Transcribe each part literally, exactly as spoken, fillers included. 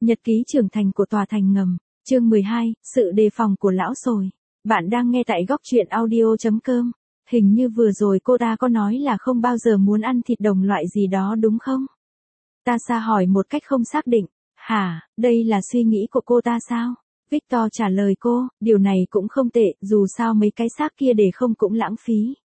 Nhật ký trưởng thành của tòa thành ngầm, chương mười hai, sự đề phòng của lão sồi. Bạn đang nghe tại góc truyện audio chấm com. Hình như vừa rồi cô ta có nói là không bao giờ muốn ăn thịt đồng loại gì đó đúng không? Tasha hỏi một cách không xác định. Hả, đây là suy nghĩ của cô ta sao? Victor trả lời cô, điều này cũng không tệ, dù sao mấy cái xác kia để không cũng lãng phí.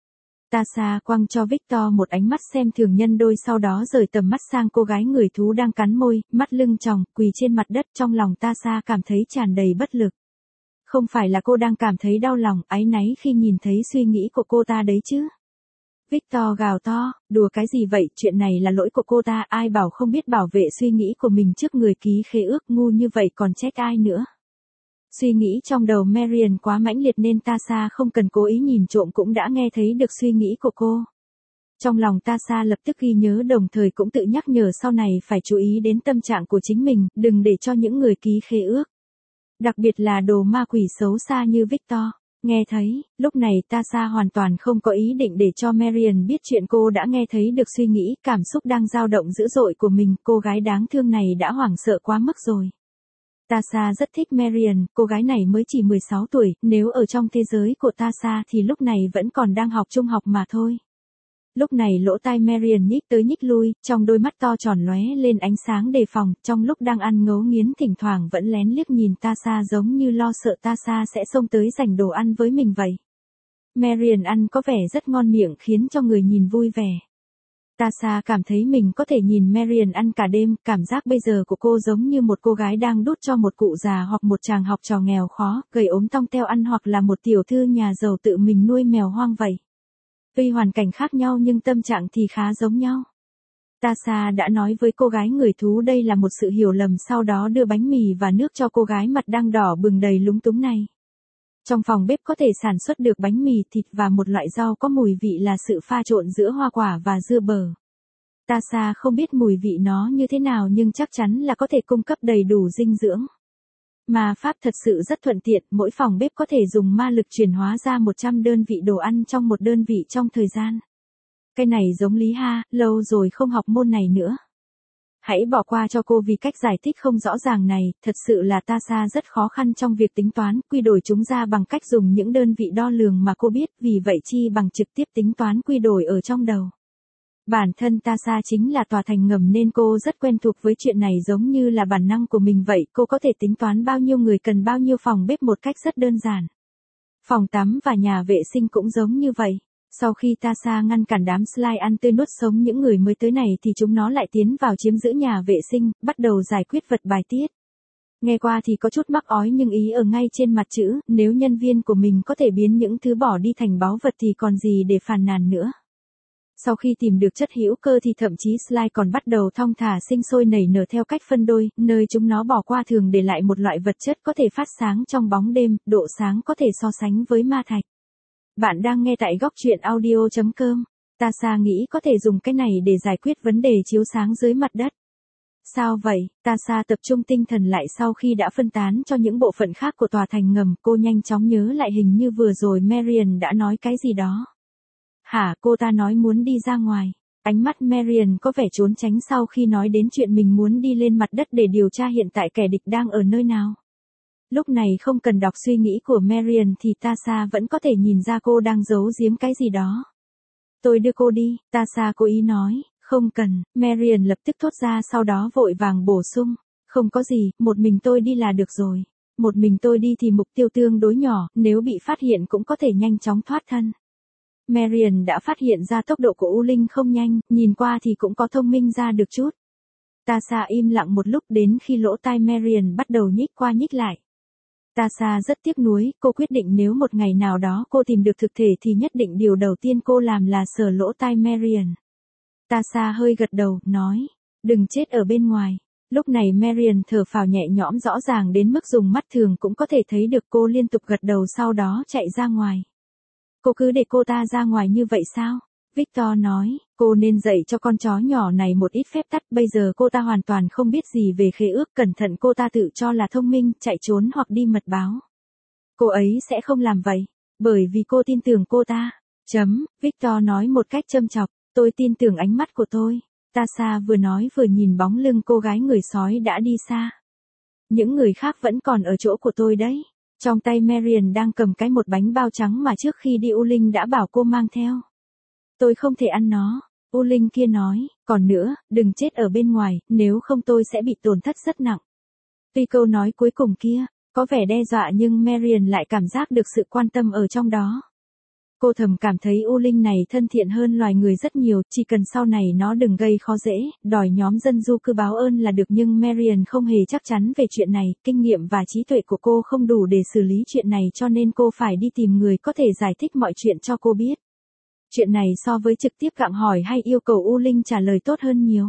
Tasha quăng cho Victor một ánh mắt xem thường nhân đôi, sau đó rời tầm mắt sang cô gái người thú đang cắn môi, mắt lưng tròng, quỳ trên mặt đất. Trong lòng Tasha cảm thấy tràn đầy bất lực. Không phải là cô đang cảm thấy đau lòng, áy náy khi nhìn thấy suy nghĩ của cô ta đấy chứ. Victor gào to, đùa cái gì vậy, chuyện này là lỗi của cô ta, ai bảo không biết bảo vệ suy nghĩ của mình trước người ký khế ước, ngu như vậy còn trách ai nữa. Suy nghĩ trong đầu Marian quá mãnh liệt nên Tasha không cần cố ý nhìn trộm cũng đã nghe thấy được suy nghĩ của cô. Trong lòng Tasha lập tức ghi nhớ, đồng thời cũng tự nhắc nhở sau này phải chú ý đến tâm trạng của chính mình, đừng để cho những người ký khế ước. Đặc biệt là đồ ma quỷ xấu xa như Victor. Nghe thấy, lúc này Tasha hoàn toàn không có ý định để cho Marian biết chuyện cô đã nghe thấy được suy nghĩ, cảm xúc đang dao động dữ dội của mình. Cô gái đáng thương này đã hoảng sợ quá mức rồi. Tasha rất thích Marian, cô gái này mới chỉ mười sáu tuổi, nếu ở trong thế giới của Tasha thì lúc này vẫn còn đang học trung học mà thôi. Lúc này lỗ tai Marian nhích tới nhích lui, trong đôi mắt to tròn lóe lên ánh sáng đề phòng, trong lúc đang ăn ngấu nghiến thỉnh thoảng vẫn lén liếc nhìn Tasha giống như lo sợ Tasha sẽ xông tới giành đồ ăn với mình vậy. Marian ăn có vẻ rất ngon miệng khiến cho người nhìn vui vẻ. Tasha cảm thấy mình có thể nhìn Marian ăn cả đêm, cảm giác bây giờ của cô giống như một cô gái đang đút cho một cụ già hoặc một chàng học trò nghèo khó, gầy ốm tong teo ăn, hoặc là một tiểu thư nhà giàu tự mình nuôi mèo hoang vậy. Tuy hoàn cảnh khác nhau nhưng tâm trạng thì khá giống nhau. Tasha đã nói với cô gái người thú đây là một sự hiểu lầm, sau đó đưa bánh mì và nước cho cô gái mặt đang đỏ bừng đầy lúng túng này. Trong phòng bếp có thể sản xuất được bánh mì, thịt và một loại rau có mùi vị là sự pha trộn giữa hoa quả và dưa bở. Tasha không biết mùi vị nó như thế nào nhưng chắc chắn là có thể cung cấp đầy đủ dinh dưỡng. Ma pháp thật sự rất thuận tiện, mỗi phòng bếp có thể dùng ma lực chuyển hóa ra một trăm đơn vị đồ ăn trong một đơn vị trong thời gian. Cái này giống lý ha, lâu rồi không học môn này nữa. Hãy bỏ qua cho cô vì cách giải thích không rõ ràng này, thật sự là Tasha rất khó khăn trong việc tính toán, quy đổi chúng ra bằng cách dùng những đơn vị đo lường mà cô biết, vì vậy chi bằng trực tiếp tính toán quy đổi ở trong đầu. Bản thân Tasha chính là tòa thành ngầm nên cô rất quen thuộc với chuyện này, giống như là bản năng của mình vậy, cô có thể tính toán bao nhiêu người cần bao nhiêu phòng bếp một cách rất đơn giản. Phòng tắm và nhà vệ sinh cũng giống như vậy. Sau khi Tasha ngăn cản đám slime ăn tươi nuốt sống những người mới tới này thì chúng nó lại tiến vào chiếm giữ nhà vệ sinh, bắt đầu giải quyết vật bài tiết. Nghe qua thì có chút mắc ói nhưng ý ở ngay trên mặt chữ, nếu nhân viên của mình có thể biến những thứ bỏ đi thành báu vật thì còn gì để phàn nàn nữa. Sau khi tìm được chất hữu cơ thì thậm chí slime còn bắt đầu thong thả sinh sôi nảy nở theo cách phân đôi, nơi chúng nó bỏ qua thường để lại một loại vật chất có thể phát sáng trong bóng đêm, độ sáng có thể so sánh với ma thạch. Bạn đang nghe tại góc truyện audio chấm com. Tasha nghĩ có thể dùng cái này để giải quyết vấn đề chiếu sáng dưới mặt đất. Sao vậy? Tasha tập trung tinh thần lại sau khi đã phân tán cho những bộ phận khác của tòa thành ngầm, cô nhanh chóng nhớ lại hình như vừa rồi Marian đã nói cái gì đó. Hả, cô ta nói muốn đi ra ngoài. Ánh mắt Marian có vẻ trốn tránh sau khi nói đến chuyện mình muốn đi lên mặt đất để điều tra hiện tại kẻ địch đang ở nơi nào. Lúc này không cần đọc suy nghĩ của Marian thì Tasha vẫn có thể nhìn ra cô đang giấu giếm cái gì đó. Tôi đưa cô đi, Tasha cố ý nói, không cần, Marian lập tức thốt ra, sau đó vội vàng bổ sung, không có gì, một mình tôi đi là được rồi. Một mình tôi đi thì mục tiêu tương đối nhỏ, nếu bị phát hiện cũng có thể nhanh chóng thoát thân. Marian đã phát hiện ra tốc độ của U Linh không nhanh, nhìn qua thì cũng có thông minh ra được chút. Tasha im lặng một lúc đến khi lỗ tai Marian bắt đầu nhích qua nhích lại. Tasha rất tiếc nuối, cô quyết định nếu một ngày nào đó cô tìm được thực thể thì nhất định điều đầu tiên cô làm là sờ lỗ tai Marian. Tasha hơi gật đầu, nói, đừng chết ở bên ngoài. Lúc này Marian thở phào nhẹ nhõm rõ ràng đến mức dùng mắt thường cũng có thể thấy được, cô liên tục gật đầu sau đó chạy ra ngoài. Cô cứ để cô ta ra ngoài như vậy sao? Victor nói, cô nên dạy cho con chó nhỏ này một ít phép tắc, bây giờ cô ta hoàn toàn không biết gì về khế ước, cẩn thận cô ta tự cho là thông minh, chạy trốn hoặc đi mật báo. Cô ấy sẽ không làm vậy, bởi vì cô tin tưởng cô ta. Chấm, Victor nói một cách châm chọc, tôi tin tưởng ánh mắt của tôi. Tasha vừa nói vừa nhìn bóng lưng cô gái người sói đã đi xa. Những người khác vẫn còn ở chỗ của tôi đấy. Trong tay Marian đang cầm cái một bánh bao trắng mà trước khi đi U Linh đã bảo cô mang theo. Tôi không thể ăn nó. U Linh kia nói, còn nữa, đừng chết ở bên ngoài, nếu không tôi sẽ bị tổn thất rất nặng. Tuy câu nói cuối cùng kia, có vẻ đe dọa nhưng Marian lại cảm giác được sự quan tâm ở trong đó. Cô thầm cảm thấy U Linh này thân thiện hơn loài người rất nhiều, chỉ cần sau này nó đừng gây khó dễ, đòi nhóm dân du cư báo ơn là được, nhưng Marian không hề chắc chắn về chuyện này, kinh nghiệm và trí tuệ của cô không đủ để xử lý chuyện này cho nên cô phải đi tìm người có thể giải thích mọi chuyện cho cô biết. Chuyện này so với trực tiếp gặng hỏi hay yêu cầu U Linh trả lời tốt hơn nhiều.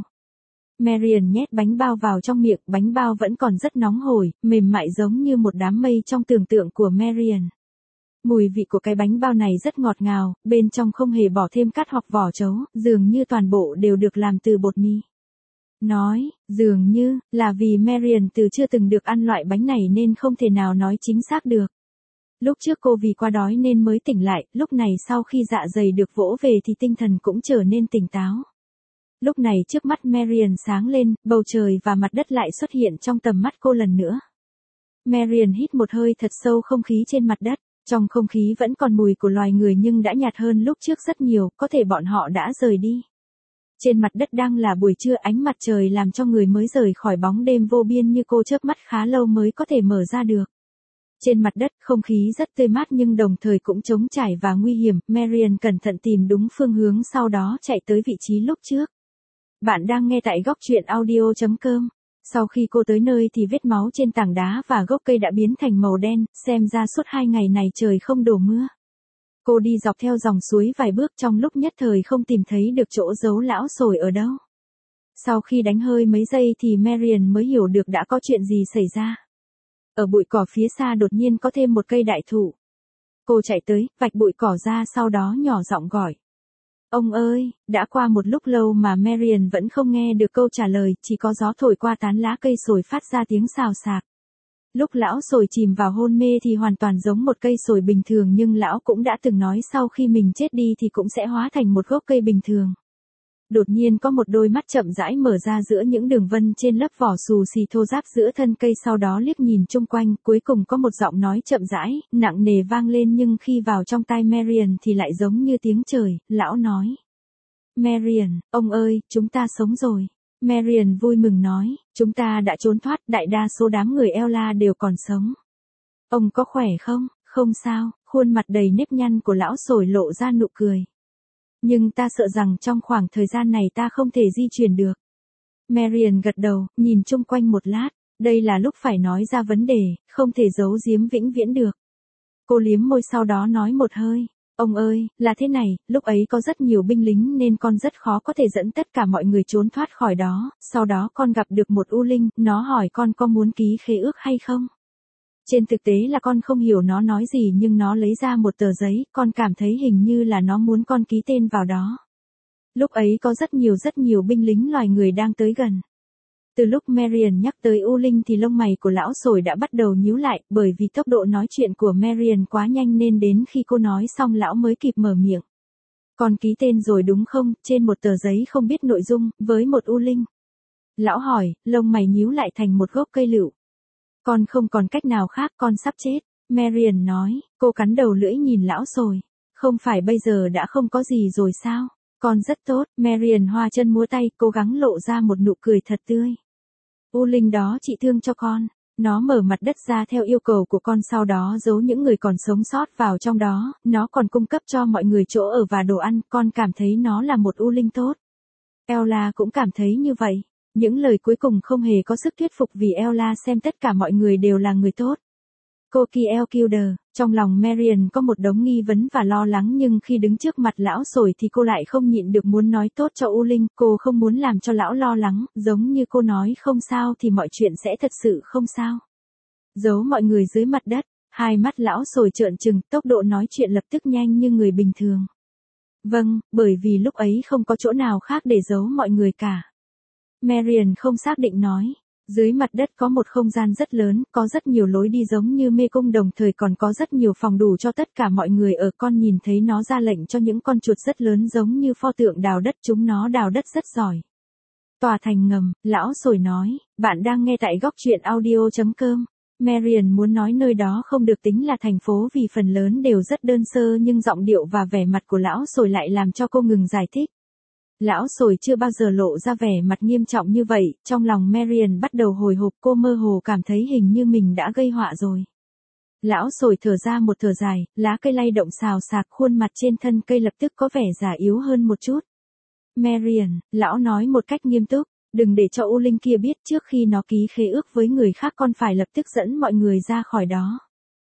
Marian nhét bánh bao vào trong miệng, bánh bao vẫn còn rất nóng hổi, mềm mại giống như một đám mây trong tưởng tượng của Marian. Mùi vị của cái bánh bao này rất ngọt ngào, bên trong không hề bỏ thêm cát hoặc vỏ trấu, dường như toàn bộ đều được làm từ bột mì. Nói, dường như, là vì Marian từ chưa từng được ăn loại bánh này nên không thể nào nói chính xác được. Lúc trước cô vì quá đói nên mới tỉnh lại, lúc này sau khi dạ dày được vỗ về thì tinh thần cũng trở nên tỉnh táo. Lúc này trước mắt Marian sáng lên, bầu trời và mặt đất lại xuất hiện trong tầm mắt cô lần nữa. Marian hít một hơi thật sâu không khí trên mặt đất. Trong không khí vẫn còn mùi của loài người nhưng đã nhạt hơn lúc trước rất nhiều, có thể bọn họ đã rời đi. Trên mặt đất đang là buổi trưa, ánh mặt trời làm cho người mới rời khỏi bóng đêm vô biên như cô chớp mắt khá lâu mới có thể mở ra được. Trên mặt đất, không khí rất tươi mát nhưng đồng thời cũng trống trải và nguy hiểm, Marian cẩn thận tìm đúng phương hướng sau đó chạy tới vị trí lúc trước. Bạn đang nghe tại góc truyện audio chấm com. Sau khi cô tới nơi thì vết máu trên tảng đá và gốc cây đã biến thành màu đen, xem ra suốt hai ngày này trời không đổ mưa. Cô đi dọc theo dòng suối vài bước trong lúc nhất thời không tìm thấy được chỗ giấu lão sồi ở đâu. Sau khi đánh hơi mấy giây thì Marian mới hiểu được đã có chuyện gì xảy ra. Ở bụi cỏ phía xa đột nhiên có thêm một cây đại thụ. Cô chạy tới, vạch bụi cỏ ra sau đó nhỏ giọng gọi. Ông ơi, đã qua một lúc lâu mà Marian vẫn không nghe được câu trả lời, chỉ có gió thổi qua tán lá cây sồi phát ra tiếng xào xạc. Lúc lão sồi chìm vào hôn mê thì hoàn toàn giống một cây sồi bình thường nhưng lão cũng đã từng nói sau khi mình chết đi thì cũng sẽ hóa thành một gốc cây bình thường. Đột nhiên có một đôi mắt chậm rãi mở ra giữa những đường vân trên lớp vỏ xù xì thô ráp giữa thân cây, sau đó liếc nhìn chung quanh, cuối cùng có một giọng nói chậm rãi, nặng nề vang lên nhưng khi vào trong tai Marian thì lại giống như tiếng trời, lão nói. Marian, ông ơi, chúng ta sống rồi. Marian vui mừng nói, chúng ta đã trốn thoát, đại đa số đám người Ella đều còn sống. Ông có khỏe không? Không sao, khuôn mặt đầy nếp nhăn của lão sồi lộ ra nụ cười. Nhưng ta sợ rằng trong khoảng thời gian này ta không thể di chuyển được. Marian gật đầu, nhìn chung quanh một lát, đây là lúc phải nói ra vấn đề, không thể giấu giếm vĩnh viễn được. Cô liếm môi sau đó nói một hơi, ông ơi, là thế này, lúc ấy có rất nhiều binh lính nên con rất khó có thể dẫn tất cả mọi người trốn thoát khỏi đó, sau đó con gặp được một U Linh, nó hỏi con có muốn ký khế ước hay không. Trên thực tế là con không hiểu nó nói gì nhưng nó lấy ra một tờ giấy, con cảm thấy hình như là nó muốn con ký tên vào đó. Lúc ấy có rất nhiều rất nhiều binh lính loài người đang tới gần. Từ lúc Marian nhắc tới U Linh thì lông mày của lão sồi đã bắt đầu nhíu lại, bởi vì tốc độ nói chuyện của Marian quá nhanh nên đến khi cô nói xong lão mới kịp mở miệng. Con ký tên rồi đúng không, trên một tờ giấy không biết nội dung, với một U Linh. Lão hỏi, lông mày nhíu lại thành một gốc cây lựu. Con không còn cách nào khác, con sắp chết. Marian nói, cô cắn đầu lưỡi nhìn lão sồi. Không phải bây giờ đã không có gì rồi sao? Con rất tốt. Marian hoa chân múa tay, cố gắng lộ ra một nụ cười thật tươi. U Linh đó trị thương cho con. Nó mở mặt đất ra theo yêu cầu của con, sau đó giấu những người còn sống sót vào trong đó. Nó còn cung cấp cho mọi người chỗ ở và đồ ăn. Con cảm thấy nó là một U Linh tốt. Ella cũng cảm thấy như vậy. Những lời cuối cùng không hề có sức thuyết phục vì Ella xem tất cả mọi người đều là người tốt. Cô Kiel Kilder, trong lòng Marian có một đống nghi vấn và lo lắng nhưng khi đứng trước mặt lão sồi thì cô lại không nhịn được muốn nói tốt cho U Linh, cô không muốn làm cho lão lo lắng, giống như cô nói không sao thì mọi chuyện sẽ thật sự không sao. Giấu mọi người dưới mặt đất, hai mắt lão sồi trợn trừng, tốc độ nói chuyện lập tức nhanh như người bình thường. Vâng, bởi vì lúc ấy không có chỗ nào khác để giấu mọi người cả. Marian không xác định nói. Dưới mặt đất có một không gian rất lớn, có rất nhiều lối đi giống như mê cung, đồng thời còn có rất nhiều phòng đủ cho tất cả mọi người ở. Con nhìn thấy nó ra lệnh cho những con chuột rất lớn giống như pho tượng đào đất, chúng nó đào đất rất giỏi. Tòa thành ngầm, lão sồi nói, bạn đang nghe tại góc truyện audio.com. Marian muốn nói nơi đó không được tính là thành phố vì phần lớn đều rất đơn sơ, nhưng giọng điệu và vẻ mặt của lão sồi lại làm cho cô ngừng giải thích. Lão sồi chưa bao giờ lộ ra vẻ mặt nghiêm trọng như vậy, trong lòng Marian bắt đầu hồi hộp, cô mơ hồ cảm thấy hình như mình đã gây họa rồi. Lão sồi thở ra một thở dài, lá cây lay động xào xạc, khuôn mặt trên thân cây lập tức có vẻ già yếu hơn một chút. Marian, lão nói một cách nghiêm túc, đừng để cho U Linh kia biết trước khi nó ký khế ước với người khác con phải lập tức dẫn mọi người ra khỏi đó.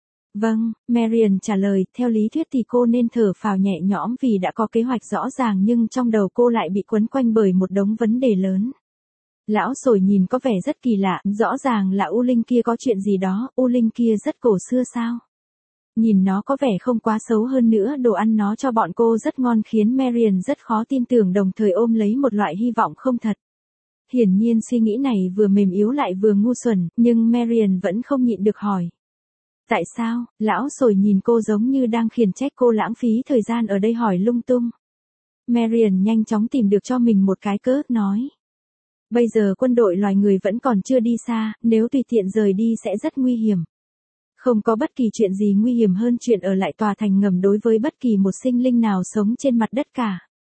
Vâng, Marian trả lời, theo lý thuyết thì cô nên thở phào nhẹ nhõm vì đã có kế hoạch rõ ràng, nhưng trong đầu cô lại bị quấn quanh bởi một đống vấn đề lớn. Lão sồi nhìn có vẻ rất kỳ lạ, rõ ràng là U Linh kia có chuyện gì đó, U Linh kia rất cổ xưa sao? Nhìn nó có vẻ không quá xấu, hơn nữa đồ ăn nó cho bọn cô rất ngon khiến Marian rất khó tin tưởng, đồng thời ôm lấy một loại hy vọng không thật. Hiển nhiên suy nghĩ này vừa mềm yếu lại vừa ngu xuẩn, nhưng Marian vẫn không nhịn được hỏi. Tại sao? Lão sồi nhìn cô giống như đang khiển trách cô lãng phí thời gian ở đây hỏi lung tung. Marian nhanh chóng tìm được cho mình một cái cớ, nói. Bây giờ quân đội loài người vẫn còn chưa đi xa, nếu tùy tiện rời đi sẽ rất nguy hiểm. Không có bất kỳ chuyện gì nguy hiểm hơn chuyện ở lại tòa thành ngầm đối với bất kỳ một sinh linh nào sống trên mặt đất cả.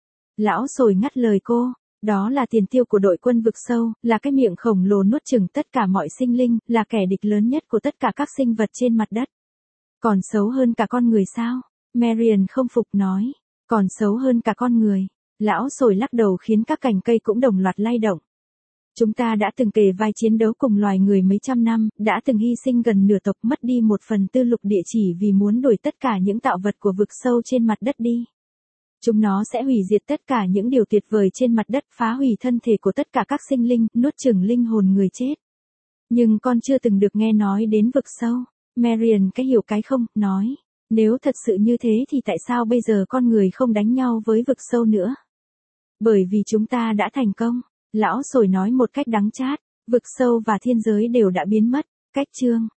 Lão sồi ngắt lời cô, đó là tiền tiêu của đội quân vực sâu, là cái miệng khổng lồ nuốt chửng tất cả mọi sinh linh, là kẻ địch lớn nhất của tất cả các sinh vật trên mặt đất. Còn xấu hơn cả con người sao? Marian không phục nói, còn xấu hơn cả con người. Lão sồi lắc đầu khiến các cành cây cũng đồng loạt lay động. Chúng ta đã từng kề vai chiến đấu cùng loài người mấy trăm năm, đã từng hy sinh gần nửa tộc, mất đi một phần tư lục địa chỉ vì muốn đuổi tất cả những tạo vật của vực sâu trên mặt đất đi. Chúng nó sẽ hủy diệt tất cả những điều tuyệt vời trên mặt đất, phá hủy thân thể của tất cả các sinh linh, nuốt chửng linh hồn người chết. Nhưng con chưa từng được nghe nói đến vực sâu. Marian cái hiểu cái không, nói. Nếu thật sự như thế thì tại sao bây giờ con người không đánh nhau với vực sâu nữa? Bởi vì chúng ta đã thành công. Lão sồi nói một cách đắng chát, vực sâu và thiên giới đều đã biến mất. Cách chương